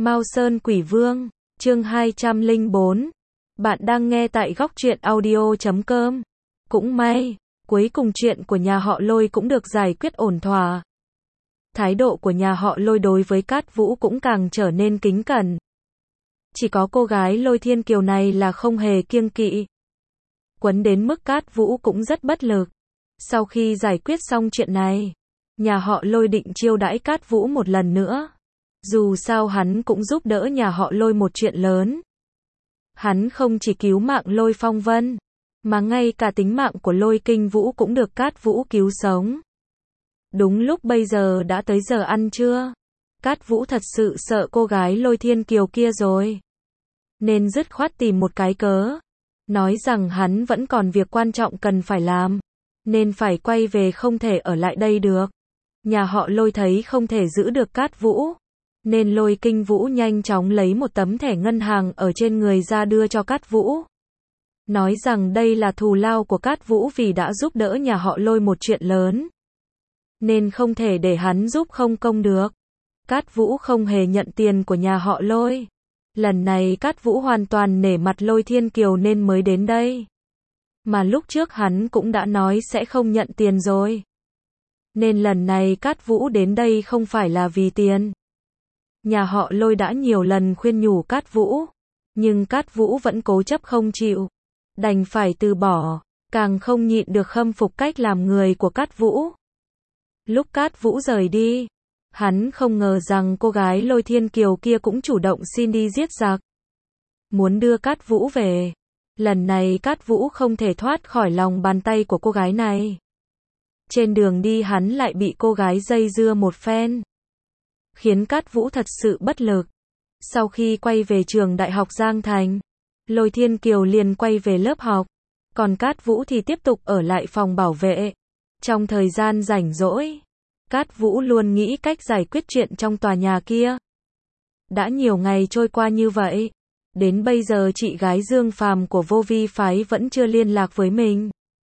Mao Sơn Quỷ Vương, chương 204. Bạn đang nghe tại góc truyện audio.com. Cũng may, cuối cùng chuyện của nhà họ Lôi cũng được giải quyết ổn thỏa. Thái độ của nhà họ Lôi đối với Cát Vũ cũng càng trở nên kính cẩn. Chỉ có cô gái Lôi Thiên Kiều này là không hề kiêng kỵ. Quấn đến mức Cát Vũ cũng rất bất lực. Sau khi giải quyết xong chuyện này, nhà họ Lôi định chiêu đãi Cát Vũ một lần nữa. Dù sao hắn cũng giúp đỡ nhà họ Lôi một chuyện lớn. Hắn không chỉ cứu mạng Lôi Phong Vân, mà ngay cả tính mạng của Lôi Kinh Vũ cũng được Cát Vũ cứu sống. Đúng lúc bây giờ đã tới giờ ăn trưa. Cát Vũ thật sự sợ cô gái Lôi Thiên Kiều kia rồi. Nên dứt khoát tìm một cái cớ. Nói rằng hắn vẫn còn việc quan trọng cần phải làm. Nên phải quay về, không thể ở lại đây được. Nhà họ Lôi thấy không thể giữ được Cát Vũ. Nên Lôi Kinh Vũ nhanh chóng lấy một tấm thẻ ngân hàng ở trên người ra đưa cho Cát Vũ. Nói rằng đây là thù lao của Cát Vũ vì đã giúp đỡ nhà họ Lôi một chuyện lớn. Nên không thể để hắn giúp không công được. Cát Vũ không hề nhận tiền của nhà họ Lôi. Lần này Cát Vũ hoàn toàn nể mặt Lôi Thiên Kiều nên mới đến đây. Mà lúc trước hắn cũng đã nói sẽ không nhận tiền rồi. Nên lần này Cát Vũ đến đây không phải là vì tiền. Nhà họ Lôi đã nhiều lần khuyên nhủ Cát Vũ, nhưng Cát Vũ vẫn cố chấp không chịu, đành phải từ bỏ, càng không nhịn được khâm phục cách làm người của Cát Vũ. Lúc Cát Vũ rời đi, hắn không ngờ rằng cô gái Lôi Thiên Kiều kia cũng chủ động xin đi giết giặc, muốn đưa Cát Vũ về. Lần này Cát Vũ không thể thoát khỏi lòng bàn tay của cô gái này. Trên đường đi hắn lại bị cô gái dây dưa một phen, khiến Cát Vũ thật sự bất lực. Sau khi quay về trường Đại học Giang Thành, Lôi Thiên Kiều liền quay về lớp học, còn Cát Vũ thì tiếp tục ở lại phòng bảo vệ. Trong thời gian rảnh rỗi, Cát Vũ luôn nghĩ cách giải quyết chuyện trong tòa nhà kia. Đã nhiều ngày trôi qua như vậy, đến bây giờ chị gái Dương Phàm của Vô Vi phái vẫn chưa liên lạc với mình.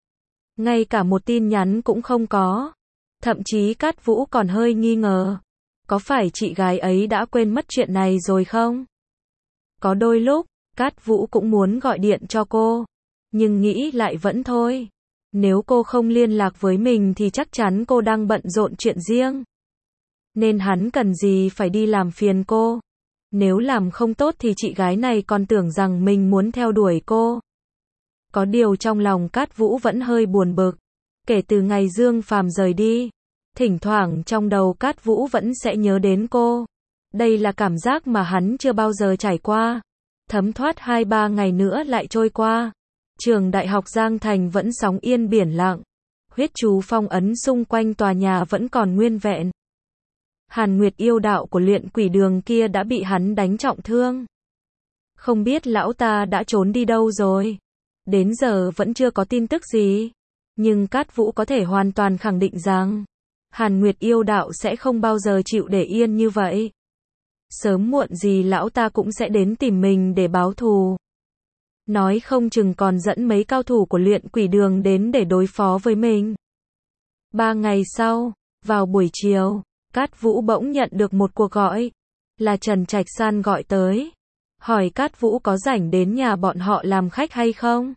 Ngay cả một tin nhắn cũng không có. Thậm chí Cát Vũ còn hơi nghi ngờ, có phải chị gái ấy đã quên mất chuyện này rồi không? Có đôi lúc, Cát Vũ cũng muốn gọi điện cho cô, nhưng nghĩ lại vẫn thôi. Nếu cô không liên lạc với mình thì chắc chắn cô đang bận rộn chuyện riêng. Nên hắn cần gì phải đi làm phiền cô. Nếu làm không tốt thì chị gái này còn tưởng rằng mình muốn theo đuổi cô. Có điều trong lòng Cát Vũ vẫn hơi buồn bực. Kể từ ngày Dương Phàm rời đi, thỉnh thoảng trong đầu Cát Vũ vẫn sẽ nhớ đến cô. Đây là cảm giác mà hắn chưa bao giờ trải qua. Thấm thoát 2-3 ngày nữa lại trôi qua. Trường Đại học Giang Thành vẫn sóng yên biển lặng. Huyết chú phong ấn xung quanh tòa nhà vẫn còn nguyên vẹn. Hàn Nguyệt yêu đạo của Luyện Quỷ Đường kia đã bị hắn đánh trọng thương. Không biết lão ta đã trốn đi đâu rồi. Đến giờ vẫn chưa có tin tức gì. Nhưng Cát Vũ có thể hoàn toàn khẳng định rằng Hàn Nguyệt yêu đạo sẽ không bao giờ chịu để yên như vậy. Sớm muộn gì lão ta cũng sẽ đến tìm mình để báo thù. Nói không chừng còn dẫn mấy cao thủ của Luyện Quỷ Đường đến để đối phó với mình. 3 ngày sau, vào buổi chiều, Cát Vũ bỗng nhận được một cuộc gọi. Là Trần Trạch San gọi tới. Hỏi Cát Vũ có rảnh đến nhà bọn họ làm khách hay không?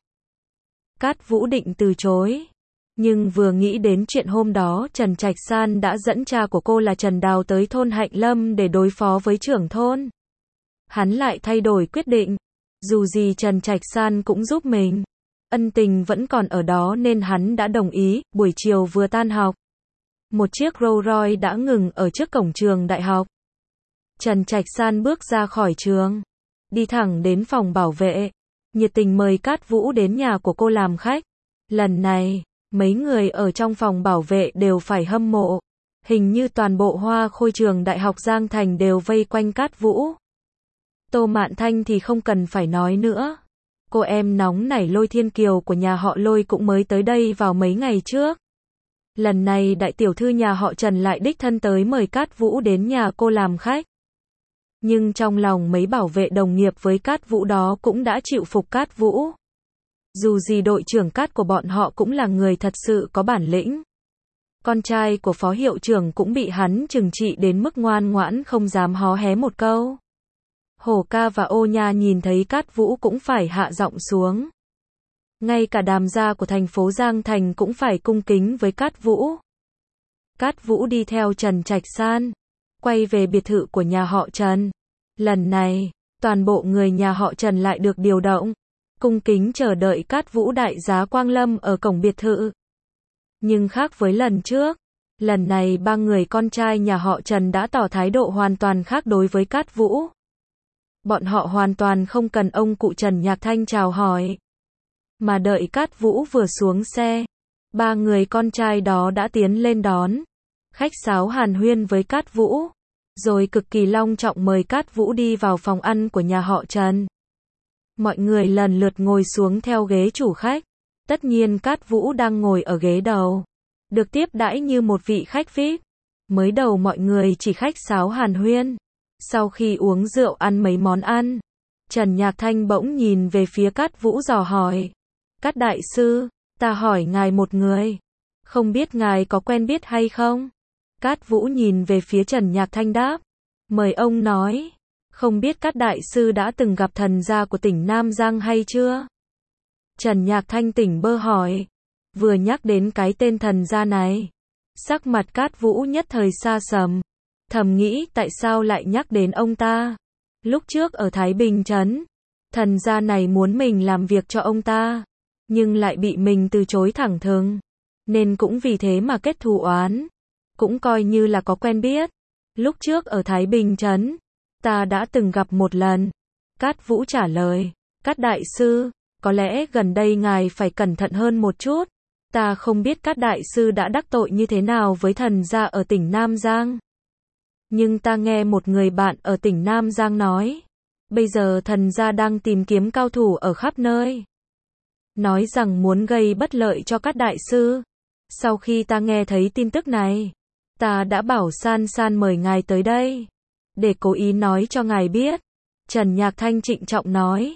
Cát Vũ định từ chối. Nhưng vừa nghĩ đến chuyện hôm đó Trần Trạch San đã dẫn cha của cô là Trần Đào tới thôn Hạnh Lâm để đối phó với trưởng thôn. Hắn lại thay đổi quyết định. Dù gì Trần Trạch San cũng giúp mình. Ân tình vẫn còn ở đó nên hắn đã đồng ý. Buổi chiều vừa tan học, một chiếc Rolls Royce đã ngừng ở trước cổng trường đại học. Trần Trạch San bước ra khỏi trường, đi thẳng đến phòng bảo vệ, nhiệt tình mời Cát Vũ đến nhà của cô làm khách. Lần này, mấy người ở trong phòng bảo vệ đều phải hâm mộ. Hình như toàn bộ Hoa Khôi trường Đại học Giang Thành đều vây quanh Cát Vũ. Tô Mạn Thanh thì không cần phải nói nữa. Cô em nóng nảy Lôi Thiên Kiều của nhà họ Lôi cũng mới tới đây vào mấy ngày trước. Lần này đại tiểu thư nhà họ Trần lại đích thân tới mời Cát Vũ đến nhà cô làm khách. Nhưng trong lòng mấy bảo vệ đồng nghiệp với Cát Vũ đó cũng đã chịu phục Cát Vũ. Dù gì đội trưởng Cát của bọn họ cũng là người thật sự có bản lĩnh. Con trai của phó hiệu trưởng cũng bị hắn trừng trị đến mức ngoan ngoãn không dám hó hé một câu. Hổ Ca và Ô Nha nhìn thấy Cát Vũ cũng phải hạ giọng xuống. Ngay cả Đàm gia của thành phố Giang Thành cũng phải cung kính với Cát Vũ. Cát Vũ đi theo Trần Trạch San, quay về biệt thự của nhà họ Trần. Lần này, toàn bộ người nhà họ Trần lại được điều động, cung kính chờ đợi Cát Vũ đại giá Quang Lâm ở cổng biệt thự. Nhưng khác với lần trước, lần này ba người con trai nhà họ Trần đã tỏ thái độ hoàn toàn khác đối với Cát Vũ. Bọn họ hoàn toàn không cần ông cụ Trần Nhạc Thanh chào hỏi, mà đợi Cát Vũ vừa xuống xe, ba người con trai đó đã tiến lên đón, khách sáo hàn huyên với Cát Vũ, rồi cực kỳ long trọng mời Cát Vũ đi vào phòng ăn của nhà họ Trần. Mọi người lần lượt ngồi xuống theo ghế chủ khách, tất nhiên Cát Vũ đang ngồi ở ghế đầu, được tiếp đãi như một vị khách VIP. Mới đầu mọi người chỉ khách sáo hàn huyên, sau khi uống rượu ăn mấy món ăn, Trần Nhạc Thanh bỗng nhìn về phía Cát Vũ dò hỏi. Cát đại sư, ta hỏi ngài một người, không biết ngài có quen biết hay không? Cát Vũ nhìn về phía Trần Nhạc Thanh đáp, mời ông nói, không biết Cát đại sư đã từng gặp thần gia của tỉnh Nam Giang hay chưa? Trần Nhạc Thanh tỉnh bơ hỏi, vừa nhắc đến cái tên thần gia này, sắc mặt Cát Vũ nhất thời xa sầm, thầm nghĩ tại sao lại nhắc đến ông ta? Lúc trước ở Thái Bình Trấn, thần gia này muốn mình làm việc cho ông ta, nhưng lại bị mình từ chối thẳng thừng, nên cũng vì thế mà kết thù oán, cũng coi như là có quen biết. Lúc trước ở Thái Bình Trấn, ta đã từng gặp một lần. Cát Vũ trả lời, Cát đại sư, có lẽ gần đây ngài phải cẩn thận hơn một chút. Ta không biết Cát đại sư đã đắc tội như thế nào với thần gia ở tỉnh Nam Giang. Nhưng ta nghe một người bạn ở tỉnh Nam Giang nói, bây giờ thần gia đang tìm kiếm cao thủ ở khắp nơi, nói rằng muốn gây bất lợi cho Cát đại sư. Sau khi ta nghe thấy tin tức này, ta đã bảo San San mời ngài tới đây, để cố ý nói cho ngài biết. Trần Nhạc Thanh trịnh trọng nói,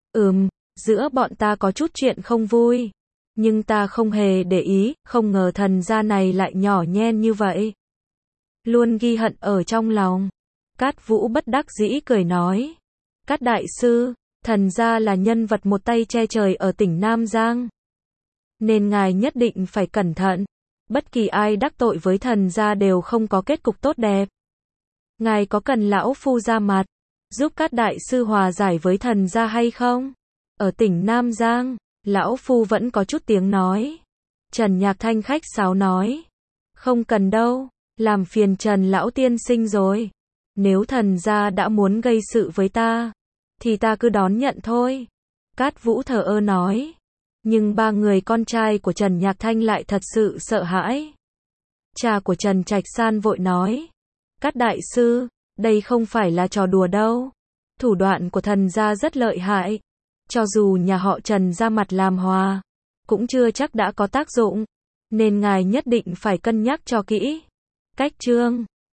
giữa bọn ta có chút chuyện không vui, nhưng ta không hề để ý, không ngờ thần gia này lại nhỏ nhen như vậy. Luôn ghi hận ở trong lòng. Cát Vũ bất đắc dĩ cười nói, Cát đại sư, thần gia là nhân vật một tay che trời ở tỉnh Nam Giang, nên ngài nhất định phải cẩn thận. Bất kỳ ai đắc tội với thần gia đều không có kết cục tốt đẹp. Ngài có cần lão phu ra mặt, giúp Cát đại sư hòa giải với thần gia hay không? Ở tỉnh Nam Giang, lão phu vẫn có chút tiếng nói. Trần Nhạc Thanh khách sáo nói, không cần đâu, làm phiền Trần lão tiên sinh rồi. Nếu thần gia đã muốn gây sự với ta, thì ta cứ đón nhận thôi. Cát Vũ thờ ơ nói. Nhưng ba người con trai của Trần Nhạc Thanh lại thật sự sợ hãi. Cha của Trần Trạch San vội nói, Cát đại sư, đây không phải là trò đùa đâu. Thủ đoạn của thần gia rất lợi hại. Cho dù nhà họ Trần ra mặt làm hòa, cũng chưa chắc đã có tác dụng. Nên ngài nhất định phải cân nhắc cho kỹ. Cách chương